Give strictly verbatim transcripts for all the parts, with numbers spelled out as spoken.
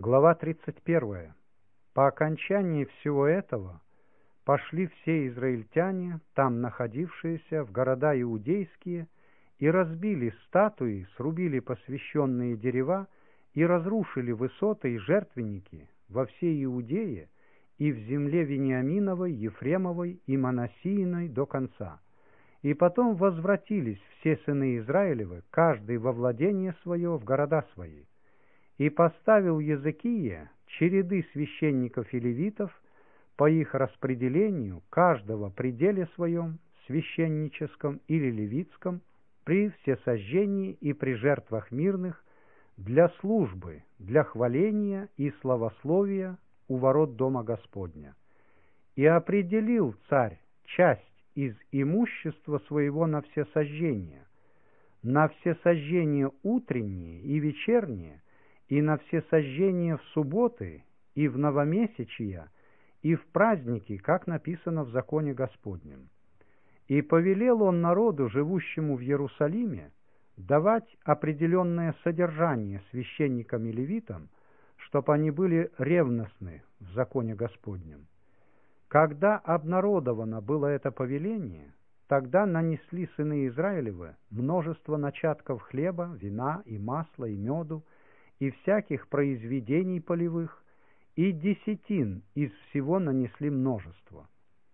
Глава тридцать первая. По окончании всего этого пошли все израильтяне, там находившиеся, в города иудейские, и разбили статуи, срубили посвященные дерева и разрушили высоты и жертвенники во всей Иудее и в земле Вениаминовой, Ефремовой и Манассииной до конца. И потом возвратились все сыны Израилевы, каждый во владение свое, в города свои. И поставил Езекия череды священников и левитов по их распределению, каждого при деле своем, священническом или левитском, при всесожжении и при жертвах мирных, для службы, для хваления и славословия у ворот Дома Господня. И определил царь часть из имущества своего на всесожжение, на всесожжение утренние и вечерние, и на всесожжение в субботы, и в новомесячия, и в праздники, как написано в законе Господнем. И повелел он народу, живущему в Иерусалиме, давать определенное содержание священникам и левитам, чтобы они были ревностны в законе Господнем. Когда обнародовано было это повеление, тогда нанесли сыны Израилевы множество начатков хлеба, вина и масла и меду, и всяких произведений полевых, и десятин из всего нанесли множество.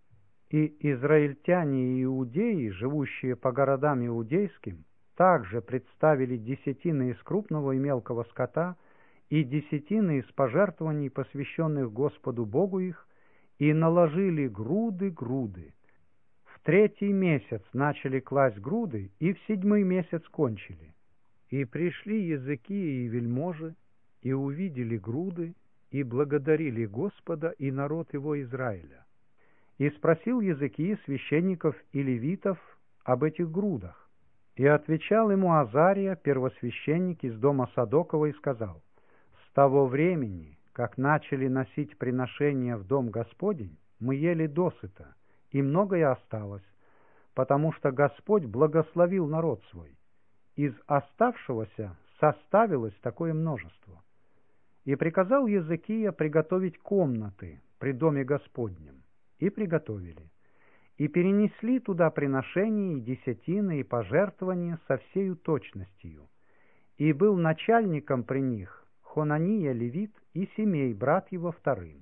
И израильтяне и иудеи, живущие по городам иудейским, также представили десятины из крупного и мелкого скота, и десятины из пожертвований, посвященных Господу Богу их, и наложили груды-груды. В третий месяц начали класть груды, и в седьмой месяц кончили. И пришли Езекия и вельможи, и увидели груды, и благодарили Господа и народ его Израиля. И спросил Езекия священников и левитов об этих грудах. И отвечал ему Азария, первосвященник из дома Садокова, и сказал: «С того времени, как начали носить приношения в дом Господень, мы ели досыта, и многое осталось, потому что Господь благословил народ свой. Из оставшегося составилось такое множество». И приказал Езекия приготовить комнаты при доме Господнем. И приготовили. И перенесли туда приношения и десятины и пожертвования со всею точностью. И был начальником при них Хонания левит и Семей, брат его, вторым.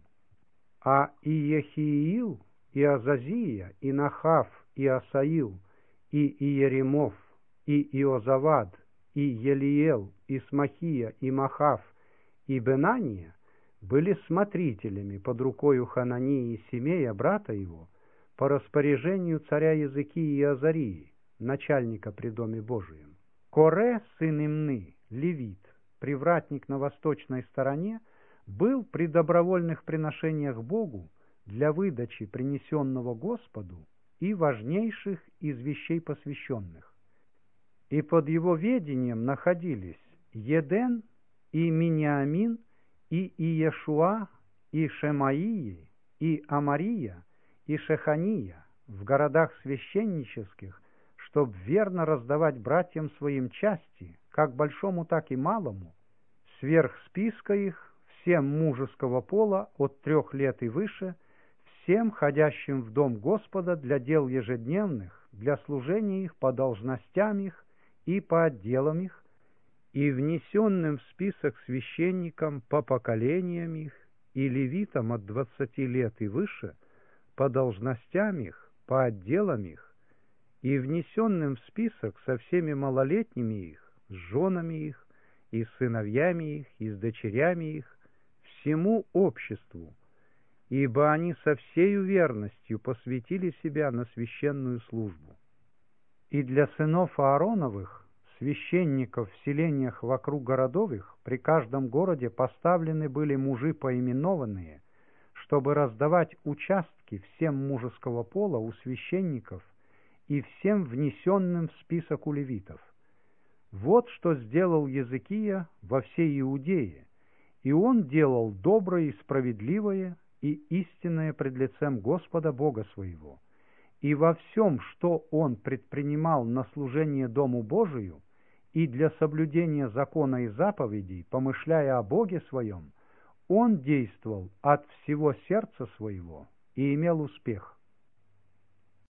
А Иехиил, и Азазия, и Нахав, и Асаил, и Иеремов, и Иозавад, и Елиел, и Смахия, и Махав, и Бенания были смотрителями под рукою Ханании и Семея, брата его, по распоряжению царя Езекии и Азарии, начальника при Доме Божием. Коре, сын Имны, левит, привратник на восточной стороне, был при добровольных приношениях Богу для выдачи принесенного Господу и важнейших из вещей посвященных. И под его ведением находились Еден и Миниамин, и Иешуа, и Шемаии, и Амария, и Шехания в городах священнических, чтоб верно раздавать братьям своим части, как большому, так и малому, сверх списка их, всем мужеского пола от трех лет и выше, всем ходящим в дом Господа для дел ежедневных, для служения их по должностям их и по отделам их, и внесенным в список священникам по поколениям их, и левитам от двадцати лет и выше, по должностям их, по отделам их, и внесенным в список со всеми малолетними их, с женами их, и с сыновьями их, и с дочерями их, всему обществу, ибо они со всею верностью посвятили себя на священную службу. И для сынов Аароновых, священников в селениях вокруг городов их, при каждом городе поставлены были мужи поименованные, чтобы раздавать участки всем мужеского пола у священников и всем внесенным в список у левитов. Вот что сделал Езекия во всей Иудее, и он делал доброе и справедливое и истинное пред лицем Господа Бога своего. И во всем, что он предпринимал на служение Дому Божию и для соблюдения закона и заповедей, помышляя о Боге своем, он действовал от всего сердца своего и имел успех.